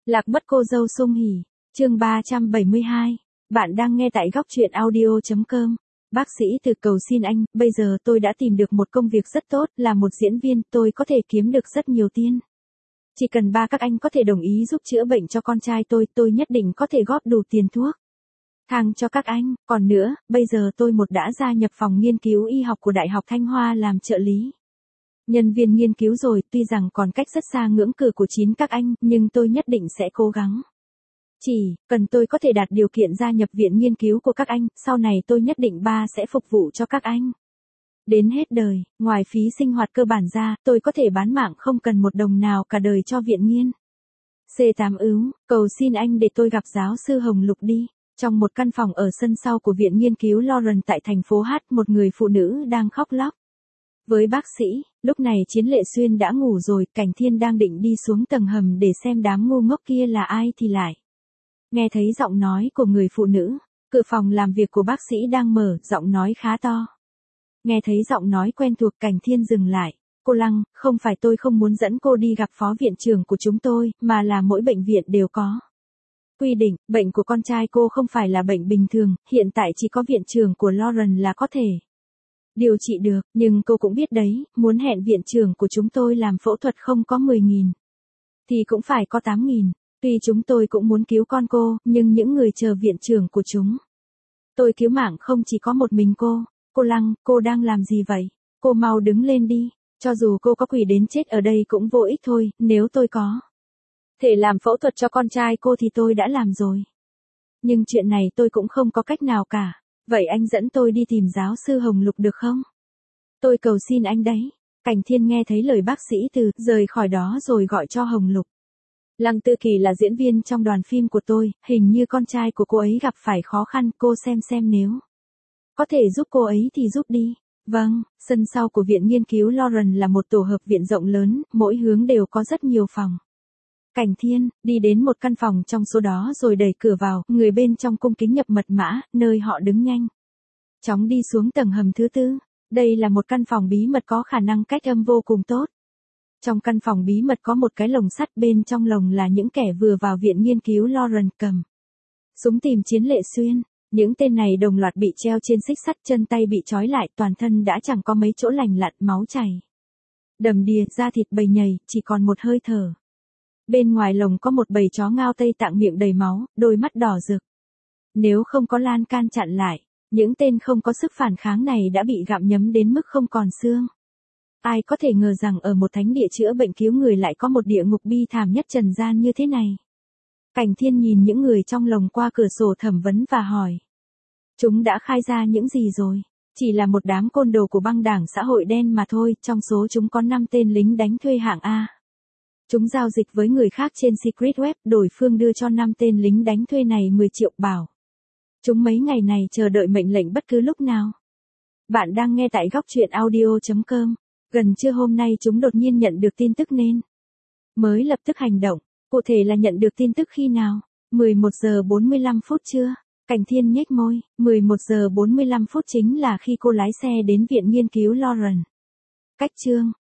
Lạc mất cô dâu Sung Hỉ, chương 372. Bạn đang nghe tại góc truyện audio.com. Bác sĩ Từ cầu xin anh, bây giờ tôi đã tìm được một công việc rất tốt, là một diễn viên, tôi có thể kiếm được rất nhiều tiền. Chỉ cần ba các anh có thể đồng ý giúp chữa bệnh cho con trai tôi nhất định có thể góp đủ tiền thuốc thang cho các anh. Còn nữa, bây giờ tôi đã gia nhập phòng nghiên cứu y học của Đại học Thanh Hoa làm trợ lý. Nhân viên nghiên cứu rồi, tuy rằng còn cách rất xa ngưỡng cửa của chín các anh, nhưng tôi nhất định sẽ cố gắng. Chỉ cần tôi có thể đạt điều kiện gia nhập viện nghiên cứu của các anh, sau này tôi nhất định sẽ phục vụ cho các anh. Đến hết đời, ngoài phí sinh hoạt cơ bản ra, tôi có thể bán mạng không cần một đồng nào cả đời cho viện nghiên. C8 ứ, cầu xin anh để tôi gặp giáo sư Hồng Lục đi. Trong một căn phòng ở sân sau của viện nghiên cứu Lawrence tại thành phố H, một người phụ nữ đang khóc lóc. Với bác sĩ, lúc này Chiến Lệ Xuyên đã ngủ rồi, Cảnh Thiên đang định đi xuống tầng hầm để xem đám ngu ngốc kia là ai thì lại nghe thấy giọng nói của người phụ nữ. Cửa phòng làm việc của bác sĩ đang mở, giọng nói khá to. Nghe thấy giọng nói quen thuộc, Cảnh Thiên dừng lại. Cô Lăng, không phải tôi không muốn dẫn cô đi gặp phó viện trưởng của chúng tôi, mà là mỗi bệnh viện đều có quy định, bệnh của con trai cô không phải là bệnh bình thường, hiện tại chỉ có viện trưởng của Lawrence là có thể điều trị được, nhưng cô cũng biết đấy, muốn hẹn viện trưởng của chúng tôi làm phẫu thuật không có 10.000, thì cũng phải có 8.000. Tuy chúng tôi cũng muốn cứu con cô, nhưng những người chờ viện trưởng của chúng tôi cứu mạng không chỉ có một mình cô. Cô Lăng, cô đang làm gì vậy? Cô mau đứng lên đi, cho dù cô có quỳ đến chết ở đây cũng vô ích thôi, nếu tôi có thể làm phẫu thuật cho con trai cô thì tôi đã làm rồi. Nhưng chuyện này tôi cũng không có cách nào cả. Vậy anh dẫn tôi đi tìm giáo sư Hồng Lục được không? Tôi cầu xin anh đấy. Cảnh Thiên nghe thấy lời bác sĩ Từ, rời khỏi đó rồi gọi cho Hồng Lục. Lăng Tư Kỳ là diễn viên trong đoàn phim của tôi, hình như con trai của cô ấy gặp phải khó khăn, cô xem nếu có thể giúp cô ấy thì giúp đi. Vâng, sân sau của viện nghiên cứu Lawrence là một tổ hợp viện rộng lớn, mỗi hướng đều có rất nhiều phòng. Cảnh Thiên đi đến một căn phòng trong số đó rồi đẩy cửa vào, người bên trong cung kính nhập mật mã, nơi họ đứng nhanh chóng đi xuống tầng hầm thứ 4. Đây là một căn phòng bí mật có khả năng cách âm vô cùng tốt. Trong căn phòng bí mật có một cái lồng sắt, bên trong lồng là những kẻ vừa vào viện nghiên cứu Lawrence cầm súng tìm Chiến Lệ Xuyên. Những tên này đồng loạt bị treo trên xích sắt, chân tay bị trói lại, toàn thân đã chẳng có mấy chỗ lành lặn, máu chảy đầm đìa, da thịt bầy nhầy, chỉ còn một hơi thở. Bên ngoài lồng có một bầy chó ngao Tây Tạng miệng đầy máu, đôi mắt đỏ rực. Nếu không có lan can chặn lại, những tên không có sức phản kháng này đã bị gặm nhấm đến mức không còn xương. Ai có thể ngờ rằng ở một thánh địa chữa bệnh cứu người lại có một địa ngục bi thảm nhất trần gian như thế này. Cảnh Thiên nhìn những người trong lồng qua cửa sổ thẩm vấn và hỏi. Chúng đã khai ra những gì rồi? Chỉ là một đám côn đồ của băng đảng xã hội đen mà thôi, trong số chúng có 5 tên lính đánh thuê hạng A. Chúng giao dịch với người khác trên Secret Web, đổi phương đưa cho 5 tên lính đánh thuê này 10 triệu, bảo chúng mấy ngày này chờ đợi mệnh lệnh bất cứ lúc nào. Bạn đang nghe tại góc truyện audio.com. Gần trưa hôm nay chúng đột nhiên nhận được tin tức nên mới lập tức hành động. Cụ thể là nhận được tin tức khi nào? 11 giờ 45 phút trưa. Cảnh Thiên nhếch môi, 11 giờ 45 phút chính là khi cô lái xe đến viện nghiên cứu Lawrence. Cách chương